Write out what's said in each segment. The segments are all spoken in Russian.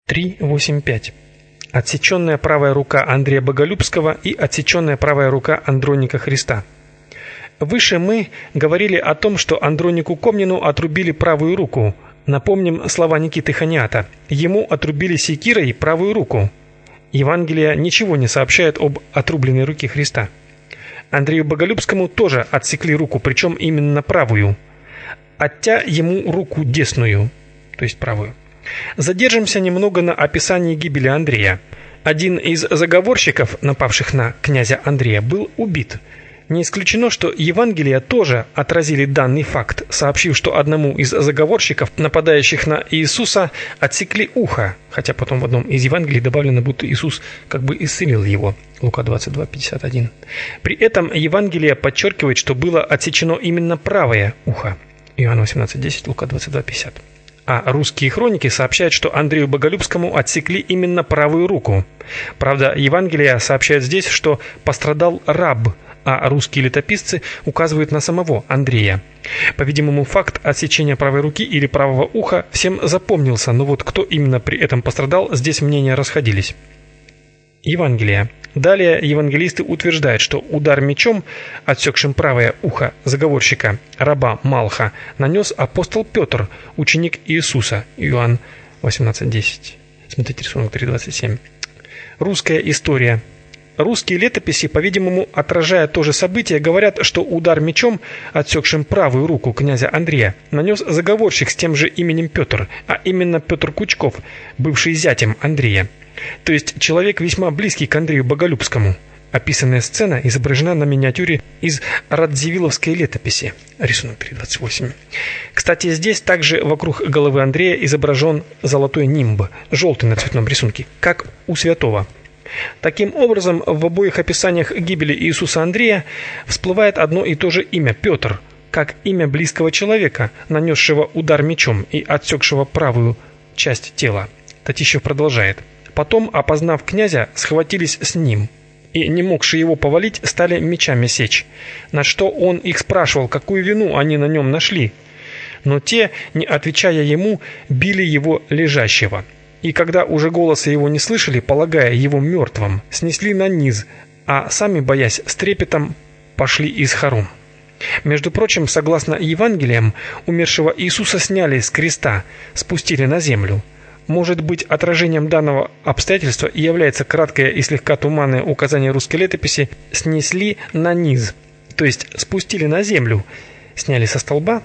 3.8.5. Отсеченная правая рука Андрея Боголюбского и отсеченная правая рука Андроника Христа. Выше мы говорили о том, что Андронику Комнину отрубили правую руку. Напомним слова Никиты Ханиата. Ему отрубили секирой правую руку. Евангелие ничего не сообщает об отрубленной руке Христа. Андрею Боголюбскому тоже отсекли руку, причем именно правую. Оття ему руку десную, то есть правую. Задержимся немного на описании гибели Андрея. Один из заговорщиков, напавших на князя Андрея, был убит. Не исключено, что Евангелия тоже отразили данный факт, сообщив, что одному из заговорщиков, нападающих на Иисуса, отсекли ухо, хотя потом в одном из Евангелий добавлено, будто Иисус как бы исцелил его. Лука 22:51. При этом Евангелие подчеркивает, что было отсечено именно правое ухо. Иоанна 18:10, Лука 22:50. А русские хроники сообщают, что Андрею Боголюбскому отсекли именно правую руку. Правда, Евангелие сообщает здесь, что пострадал раб, а русские летописцы указывают на самого Андрея. По-видимому, факт отсечения правой руки или правого уха всем запомнился, но вот кто именно при этом пострадал, здесь мнения расходились. Евангелие. Далее евангелисты утверждают, что удар мечом, отсекшим правое ухо заговорщика, раба Малха, нанес апостол Петр, ученик Иисуса, Иоанн 18:10. Смотрите рисунок 3.27. Русская история. Русские летописи, по-видимому, отражая то же событие, говорят, что удар мечом, отсекшим правую руку князя Андрея, нанес заговорщик с тем же именем Петр, а именно Петр Кучков, бывший зятем Андрея. То есть человек весьма близкий к Андрею Боголюбскому. Описанная сцена изображена на миниатюре из Радзивилловской летописи. Рисунок 3.28. Кстати, здесь также вокруг головы Андрея изображен золотой нимб, желтый на цветном рисунке, как у святого. Таким образом, в обоих описаниях гибели Иисуса Андрея всплывает одно и то же имя – Петр, как имя близкого человека, нанесшего удар мечом и отсекшего правую часть тела. Татищев продолжает. Потом, опознав князя, схватились с ним, и, не могши его повалить, стали мечами сечь. На что он их спрашивал, какую вину они на нем нашли. Но те, не отвечая ему, били его лежащего. И когда уже голоса его не слышали, полагая его мертвым, снесли на низ, а сами, боясь, с трепетом пошли из хором. Между прочим, согласно Евангелиям, умершего Иисуса сняли с креста, спустили на землю. Может быть, отражением данного обстоятельства и является краткое и слегка туманное указание русской летописи «снесли на низ», то есть спустили на землю, сняли со столба.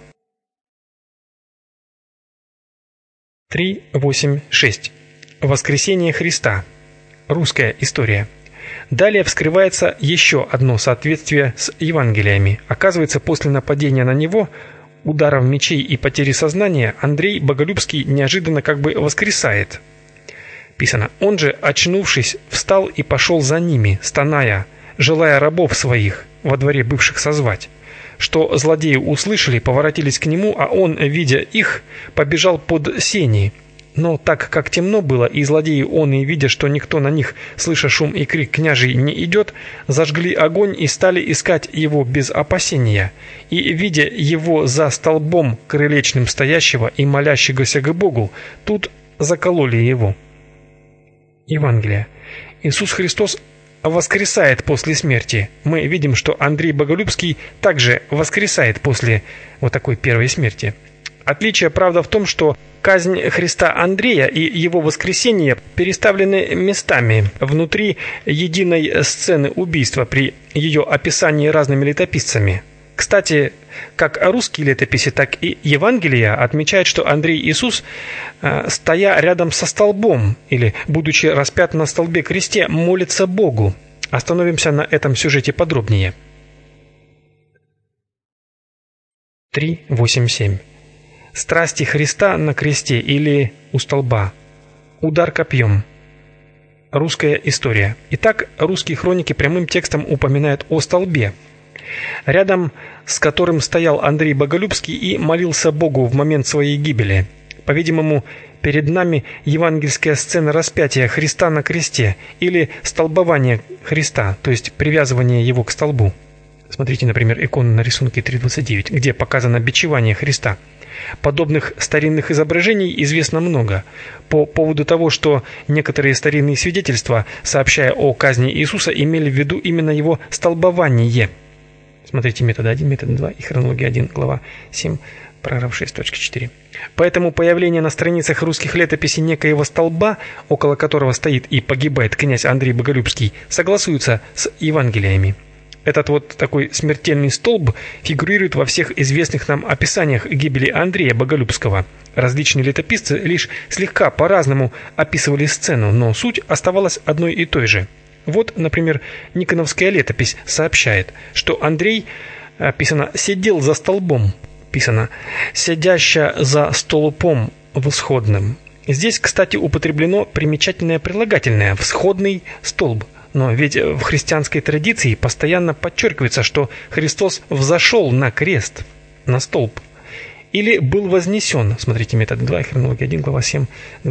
3.8.6. Воскресение Христа. Русская история. Далее вскрывается еще одно соответствие с Евангелиями. Оказывается, после нападения на него, ударов мечей и потери сознания, Андрей Боголюбский неожиданно как бы воскресает. Писано: «Он же, очнувшись, встал и пошел за ними, стоная, желая рабов своих во дворе бывших созвать. Что злодеи услышали, поворотились к нему, а он, видя их, побежал под сени. Но так как темно было, и злодеи он, и видя, что никто на них, слыша шум и крик княжий, не идет, зажгли огонь и стали искать его без опасения. И, видя его за столбом крылечным стоящего и молящегося к Богу, тут закололи его». Евангелие. Иисус Христос воскресает после смерти. Мы видим, что Андрей Боголюбский также воскресает после вот такой первой смерти. Отличие, правда, в том, что казнь Христа Андрея и его воскресение переставлены местами внутри единой сцены убийства при ее описании разными летописцами. Кстати, как русские летописи, так и Евангелия отмечают, что Андрей Иисус, стоя рядом со столбом или будучи распят на столбе кресте, молится Богу. Остановимся на этом сюжете подробнее. 3.8.7. Страсти Христа на кресте или у столба. Удар копьем. Русская история. Итак, русские хроники прямым текстом упоминают о столбе, рядом с которым стоял Андрей Боголюбский и молился Богу в момент своей гибели. По-видимому, перед нами евангельская сцена распятия Христа на кресте или столбование Христа, то есть привязывание его к столбу. Смотрите, например, икону на рисунке 3.29, где показано бичевание Христа. Подобных старинных изображений известно много. По поводу того, что некоторые старинные свидетельства, сообщая о казни Иисуса, имели в виду именно его столбование. Смотрите метод 1, метод 2 и хронология 1, глава 7, параграф 6.4. Поэтому появление на страницах русских летописей некоего столба, около которого стоит и погибает князь Андрей Боголюбский, согласуется с Евангелиями. Этот вот такой смертельный столб фигурирует во всех известных нам описаниях гибели Андрея Боголюбского. Различные летописцы лишь слегка по-разному описывали сцену, но суть оставалась одной и той же. Вот, например, Никоновская летопись сообщает, что Андрей, писано, сидел за столбом, писано, сидяща за столпом всходным. Здесь, кстати, употреблено примечательное прилагательное «всходный столб». Но ведь в христианской традиции постоянно подчеркивается, что Христос взошел на крест, на столб, или был вознесен. Смотрите метод 2, хронология 1, глава 7,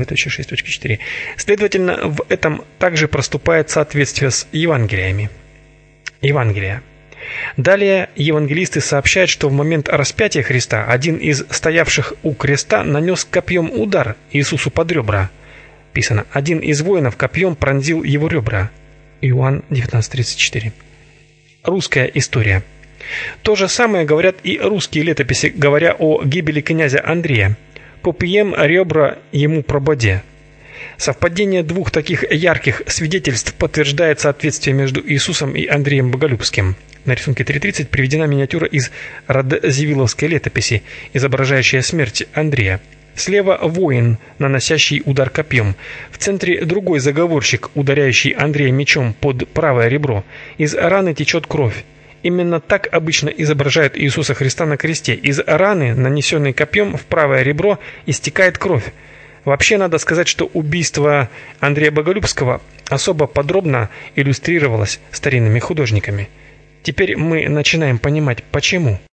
2.6.4. Следовательно, в этом также проступает соответствие с Евангелиями. Евангелия. Далее евангелисты сообщают, что в момент распятия Христа один из стоявших у креста нанес копьем удар Иисусу под ребра. Писано, один из воинов копьем пронзил его ребра. Иоанн 19:34. Русская история. То же самое говорят и русские летописи, говоря о гибели князя Андрея. «Копьем ребра ему прободе». Совпадение двух таких ярких свидетельств подтверждает соответствие между Иисусом и Андреем Боголюбским. На рисунке 3.30 приведена миниатюра из Радзивилловской летописи, изображающая смерть Андрея. Слева воин, наносящий удар копьем. В центре другой заговорщик, ударяющий Андрея мечом под правое ребро. Из раны течет кровь. Именно так обычно изображают Иисуса Христа на кресте. Из раны, нанесенной копьем в правое ребро, истекает кровь. Вообще надо сказать, что убийство Андрея Боголюбского особо подробно иллюстрировалось старинными художниками. Теперь мы начинаем понимать, почему.